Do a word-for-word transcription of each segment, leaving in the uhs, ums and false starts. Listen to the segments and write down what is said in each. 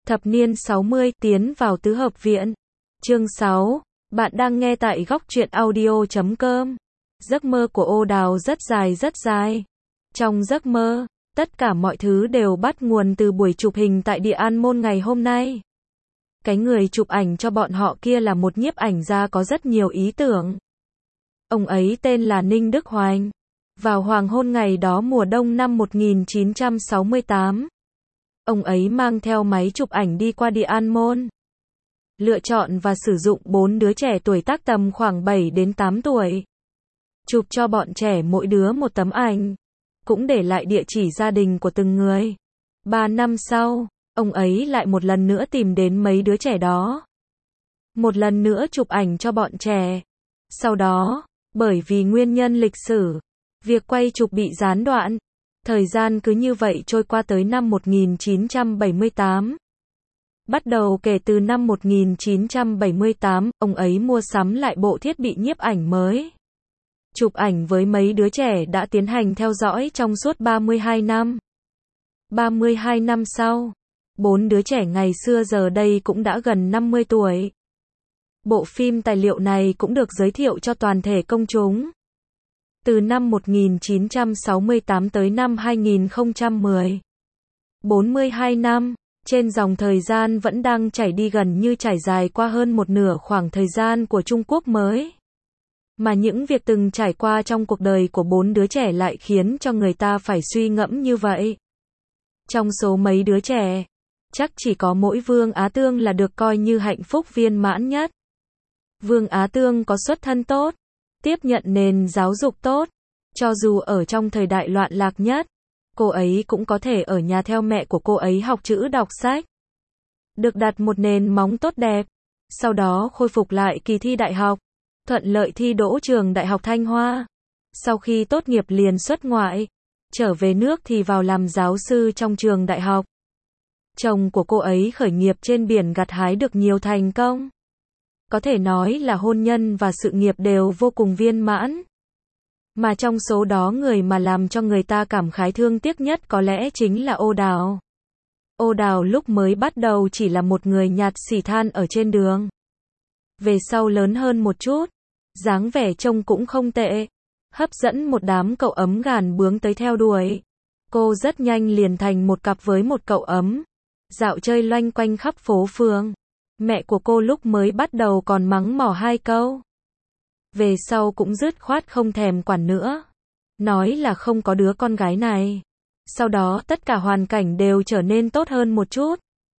Thập niên sáu mươi, tiến vào tứ hợp viện. Chương sáu. Bạn đang nghe tại góc truyện audio chấm com. Giấc mơ của Ô Đào rất dài rất dài. Trong giấc mơ, tất cả mọi thứ đều bắt nguồn từ buổi chụp hình tại Địa An Môn ngày hôm nay. Cái người chụp ảnh cho bọn họ kia là một nhiếp ảnh gia có rất nhiều ý tưởng. Ông ấy tên là Ninh Đức Hoành. Vào hoàng hôn ngày đó mùa đông năm một nghìn chín trăm sáu mươi tám, ông ấy mang theo máy chụp ảnh đi qua Địa An Môn. Lựa chọn và sử dụng bốn đứa trẻ tuổi tác tầm khoảng bảy đến tám tuổi. Chụp cho bọn trẻ mỗi đứa một tấm ảnh. Cũng để lại địa chỉ gia đình của từng người. Ba năm sau, ông ấy lại một lần nữa tìm đến mấy đứa trẻ đó. Một lần nữa chụp ảnh cho bọn trẻ. Sau đó, bởi vì nguyên nhân lịch sử, việc quay chụp bị gián đoạn. Thời gian cứ như vậy trôi qua tới năm một nghìn chín trăm bảy mươi tám. Bắt đầu kể từ năm một nghìn chín trăm bảy mươi tám, ông ấy mua sắm lại bộ thiết bị nhiếp ảnh mới. Chụp ảnh với mấy đứa trẻ đã tiến hành theo dõi trong suốt ba mươi hai năm. ba mươi hai năm sau, bốn đứa trẻ ngày xưa giờ đây cũng đã gần năm mươi tuổi. Bộ phim tài liệu này cũng được giới thiệu cho toàn thể công chúng. Từ năm một nghìn chín trăm sáu mươi tám tới năm hai nghìn không trăm mười. bốn mươi hai năm, trên dòng thời gian vẫn đang chảy đi gần như trải dài qua hơn một nửa khoảng thời gian của Trung Quốc mới. Mà những việc từng trải qua trong cuộc đời của bốn đứa trẻ lại khiến cho người ta phải suy ngẫm như vậy. Trong số mấy đứa trẻ, chắc chỉ có mỗi Vương Á Tương là được coi như hạnh phúc viên mãn nhất. Vương Á Tương có xuất thân tốt, tiếp nhận nền giáo dục tốt, cho dù ở trong thời đại loạn lạc nhất, cô ấy cũng có thể ở nhà theo mẹ của cô ấy học chữ đọc sách. Được đặt một nền móng tốt đẹp, sau đó khôi phục lại kỳ thi đại học, thuận lợi thi đỗ trường Đại học Thanh Hoa. Sau khi tốt nghiệp liền xuất ngoại, trở về nước thì vào làm giáo sư trong trường đại học. Chồng của cô ấy khởi nghiệp trên biển gặt hái được nhiều thành công. Có thể nói là hôn nhân và sự nghiệp đều vô cùng viên mãn. Mà trong số đó người mà làm cho người ta cảm khái thương tiếc nhất có lẽ chính là Ô Đào. Ô Đào lúc mới bắt đầu chỉ là một người nhặt xỉ than ở trên đường. Về sau lớn hơn một chút, dáng vẻ trông cũng không tệ, hấp dẫn một đám cậu ấm gàn bướng tới theo đuổi. Cô rất nhanh liền thành một cặp với một cậu ấm, dạo chơi loanh quanh khắp phố phường. Mẹ của cô lúc mới bắt đầu còn mắng mỏ hai câu. Về sau cũng dứt khoát không thèm quản nữa. Nói là không có đứa con gái này. Sau đó tất cả hoàn cảnh đều trở nên tốt hơn một chút.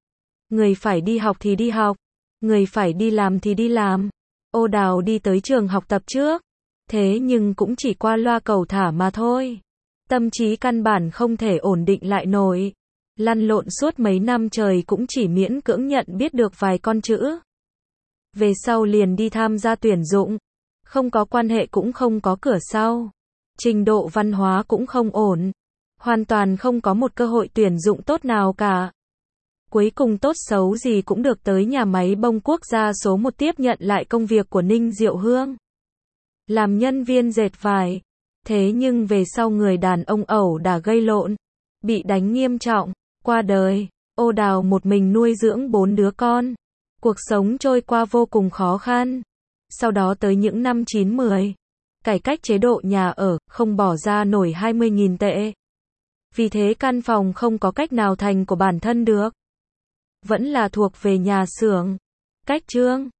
Người phải đi học thì đi học. Người phải đi làm thì đi làm. Ô Đào đi tới trường học tập trước. Thế nhưng cũng chỉ qua loa cầu thả mà thôi. Tâm trí căn bản không thể ổn định lại nổi. Lăn lộn suốt mấy năm trời cũng chỉ miễn cưỡng nhận biết được vài con chữ. Về sau liền đi tham gia tuyển dụng. Không có quan hệ cũng không có cửa sau. Trình độ văn hóa cũng không ổn. Hoàn toàn không có một cơ hội tuyển dụng tốt nào cả. Cuối cùng tốt xấu gì cũng được tới nhà máy bông quốc gia số một tiếp nhận lại công việc của Ninh Diệu Hương. Làm nhân viên dệt vải. Thế nhưng về sau người đàn ông ẩu đả gây lộn. Bị đánh nghiêm trọng. Qua đời. Ô Đào một mình nuôi dưỡng bốn đứa con. Cuộc sống trôi qua vô cùng khó khăn. Sau đó tới những năm chín mười, cải cách chế độ nhà ở, không bỏ ra nổi hai mươi nghìn tệ. Vì thế căn phòng không có cách nào thành của bản thân được. Vẫn là thuộc về nhà xưởng. Cách trương,